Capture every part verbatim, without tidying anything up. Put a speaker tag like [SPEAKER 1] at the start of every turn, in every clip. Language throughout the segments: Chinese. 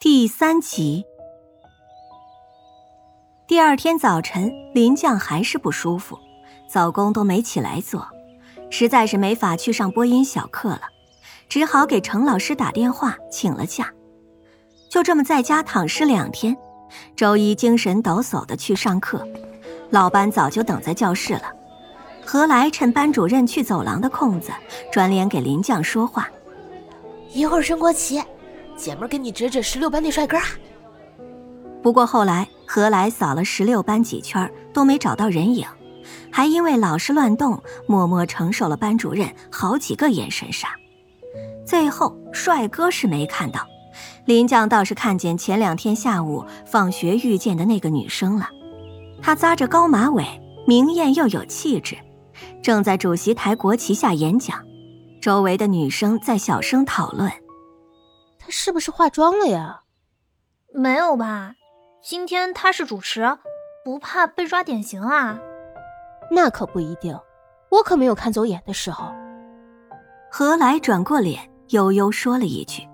[SPEAKER 1] 第三集。第二天早晨，林将还是不舒服，早功都没起来做，实在是没法去上播音小课了，只好给程老师打电话请了假。就这么在家躺尸两天，周一精神抖擞地去上课，老班早就等在教室了。何来趁班主任去走廊的空子，转脸给林将说话：
[SPEAKER 2] 一会儿升国旗，姐妹儿给你指指十六班那帅哥啊。
[SPEAKER 1] 不过后来何来扫了十六班几圈都没找到人影，还因为老是乱动，默默承受了班主任好几个眼神杀。最后帅哥是没看到，林将倒是看见前两天下午放学遇见的那个女生了。她扎着高马尾，明艳又有气质，正在主席台国旗下演讲，周围的女生在小声讨论：
[SPEAKER 2] 她是不是化妆了呀？
[SPEAKER 3] 没有吧，今天她是主持，不怕被抓典型啊？
[SPEAKER 2] 那可不一定，我可没有看走眼的时候。
[SPEAKER 1] 何来转过脸悠悠说了一句：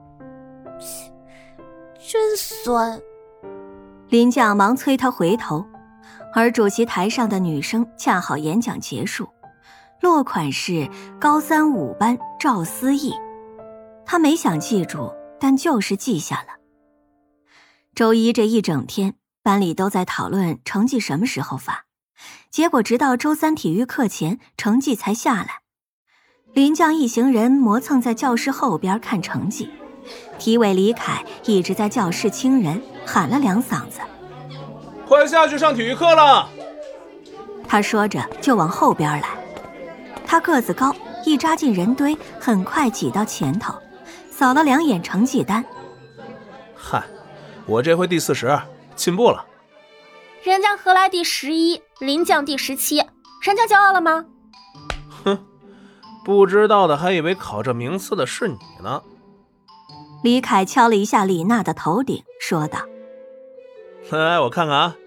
[SPEAKER 2] 真酸。
[SPEAKER 1] 林将忙催他回头，而主席台上的女生恰好演讲结束，落款是高三五班赵思义。他没想记住，但就是记下了。周一这一整天，班里都在讨论成绩什么时候发，结果直到周三体育课前，成绩才下来。林将一行人磨蹭在教室后边看成绩，体委李凯一直在教室亲人，喊了两嗓子：
[SPEAKER 4] 快下去上体育课了。
[SPEAKER 1] 他说着就往后边来。他个子高，一扎进人堆，很快挤到前头，扫了两眼成绩单。
[SPEAKER 4] 嗨，我这回第四十，进步了。
[SPEAKER 3] 人家何来第十一，林将第十七，人家骄傲了吗？
[SPEAKER 4] 哼，不知道的还以为考这名次的是你呢。
[SPEAKER 1] 李凯敲了一下李娜的头顶，说道：
[SPEAKER 4] 来，我看看啊。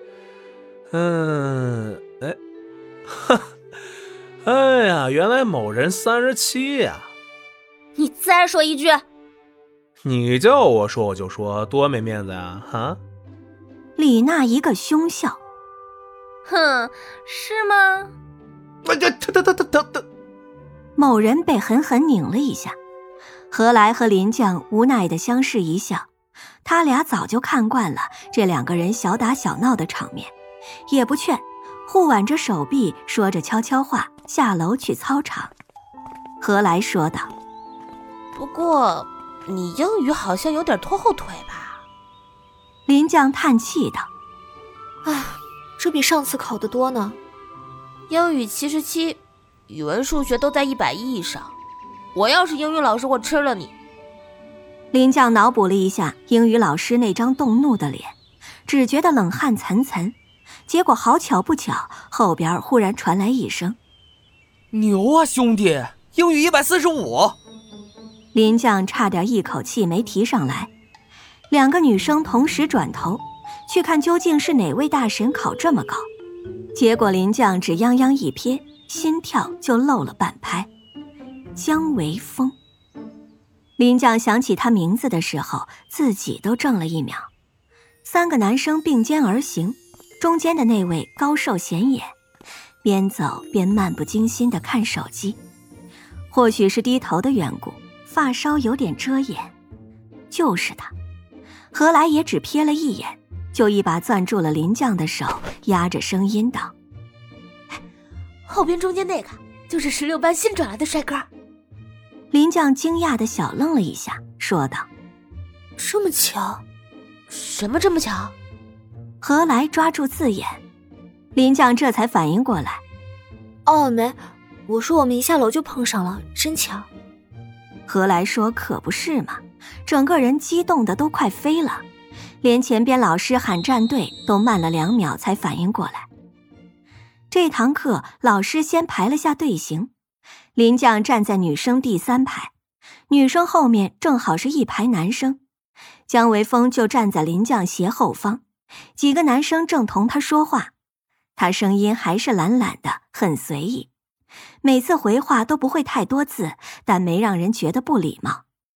[SPEAKER 4] 嗯，哎，哈，哎呀，原来某人三十七呀！
[SPEAKER 3] 你再说一句。
[SPEAKER 4] 你叫我说我就说，多没面子呀！哈！
[SPEAKER 1] 李娜一个凶笑。
[SPEAKER 3] 哼，是吗？
[SPEAKER 4] 哎呀，他他他他他他！
[SPEAKER 1] 某人被狠狠拧了一下。何来和林将无奈地相视一笑，他俩早就看惯了这两个人小打小闹的场面，也不劝，互挽着手臂，说着悄悄话，下楼去操场。何来说道：
[SPEAKER 2] 不过你英语好像有点拖后腿吧？
[SPEAKER 1] 林将叹气道：
[SPEAKER 5] 唉，这比上次考得多呢。
[SPEAKER 2] 英语七十七，语文数学都在一百一以上。我要是英语老师，我吃了你。
[SPEAKER 1] 林将脑补了一下英语老师那张动怒的脸，只觉得冷汗涔涔。结果好巧不巧，后边忽然传来一声：
[SPEAKER 6] 牛啊兄弟，英语一百四十五。
[SPEAKER 1] 林将差点一口气没提上来。两个女生同时转头去看究竟是哪位大神考这么高，结果林将只泱泱一瞥，心跳就漏了半拍。姜维峰。林将想起他名字的时候，自己都怔了一秒。三个男生并肩而行，中间的那位高瘦显眼，边走边漫不经心地看手机。或许是低头的缘故，发梢有点遮掩。就是他。何来也只瞥了一眼，就一把攥住了林将的手，压着声音道：
[SPEAKER 2] 后边中间那个就是十六班新转来的帅哥。
[SPEAKER 1] 林将惊讶地小愣了一下，说道：
[SPEAKER 5] 这么巧？
[SPEAKER 2] 什么这么巧？
[SPEAKER 1] 何来抓住字眼。林将这才反应过来：
[SPEAKER 5] 哦，没，我说我们一下楼就碰上了，真巧。
[SPEAKER 1] 何来说：可不是嘛，整个人激动的都快飞了，连前边老师喊站队都慢了两秒才反应过来。这堂课老师先排了下队形，林将站在女生第三排，女生后面正好是一排男生，姜维峰就站在林将斜后方，几个男生正同他说话，他声音还是懒懒的，很随意，每次回话都不会太多字，但没让人觉得不礼貌。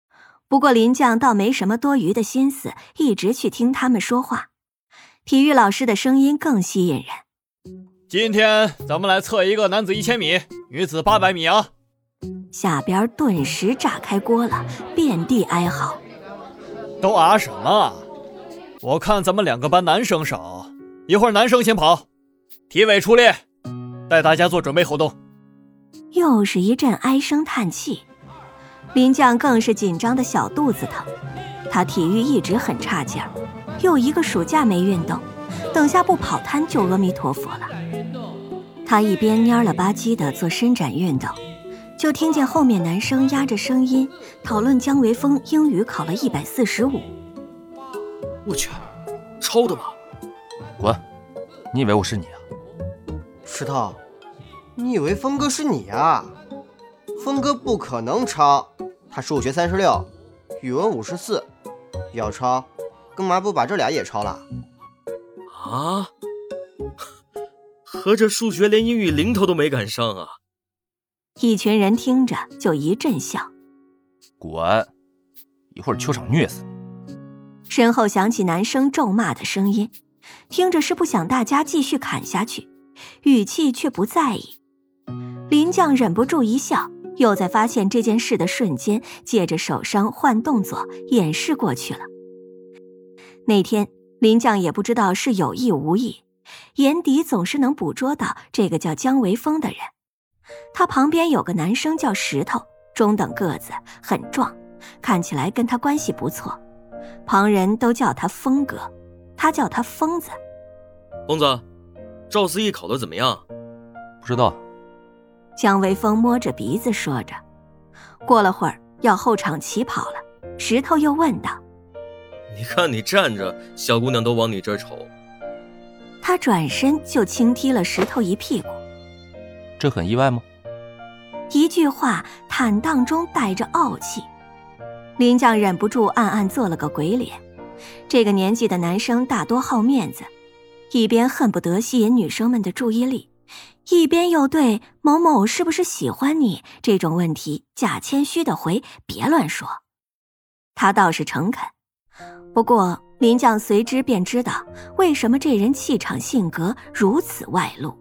[SPEAKER 1] 不过林将倒没什么多余的心思，一直去听他们说话。体育老师的声音更吸引人。
[SPEAKER 7] 今天咱们来测一个男子一千米，女子八百米啊！
[SPEAKER 1] 下边顿时炸开锅了，遍地哀嚎。
[SPEAKER 7] 都啊什么？我看咱们两个班男生少，一会儿男生先跑，体委出列，带大家做准备活动。
[SPEAKER 1] 又是一阵唉声叹气，林将更是紧张的小肚子疼。他体育一直很差劲儿，又一个暑假没运动，等下不跑摊就阿弥陀佛了。他一边蔫了吧唧的做伸展运动，就听见后面男生压着声音讨论姜维峰英语考了一百四十五。
[SPEAKER 8] 我去，抄的吧？
[SPEAKER 9] 滚！你以为我是你啊？
[SPEAKER 10] 石头，你以为峰哥是你啊？峰哥不可能抄，他数学三十六，语文五十四，要抄，干嘛不把这俩也抄了？
[SPEAKER 8] 啊？合着数学连英语零头都没赶上啊！
[SPEAKER 1] 一群人听着就一阵笑。
[SPEAKER 9] 滚！一会儿球场虐死你！
[SPEAKER 1] 身后响起男生咒骂的声音，听着是不想大家继续砍下去，语气却不在意。林将忍不住一笑，又在发现这件事的瞬间，借着手伤换动作掩饰过去了。那天林将也不知道是有意无意，眼底总是能捕捉到这个叫姜维峰的人。他旁边有个男生叫石头，中等个子，很壮，看起来跟他关系不错，旁人都叫他峰哥，他叫他疯子。
[SPEAKER 8] 疯子，赵思义考得怎么样？
[SPEAKER 9] 不知道。
[SPEAKER 1] 姜维峰摸着鼻子说着。过了会儿要后场起跑了，石头又问道：
[SPEAKER 8] 你看你站着，小姑娘都往你这儿瞅。
[SPEAKER 1] 他转身就轻踢了石头一屁股。
[SPEAKER 9] 这很意外吗？
[SPEAKER 1] 一句话坦荡中带着傲气。林将忍不住暗暗做了个鬼脸。这个年纪的男生大多好面子，一边恨不得吸引女生们的注意力，一边又对某某是不是喜欢你这种问题假谦虚的回别乱说。他倒是诚恳，不过林将随之便知道为什么这人气场性格如此外露。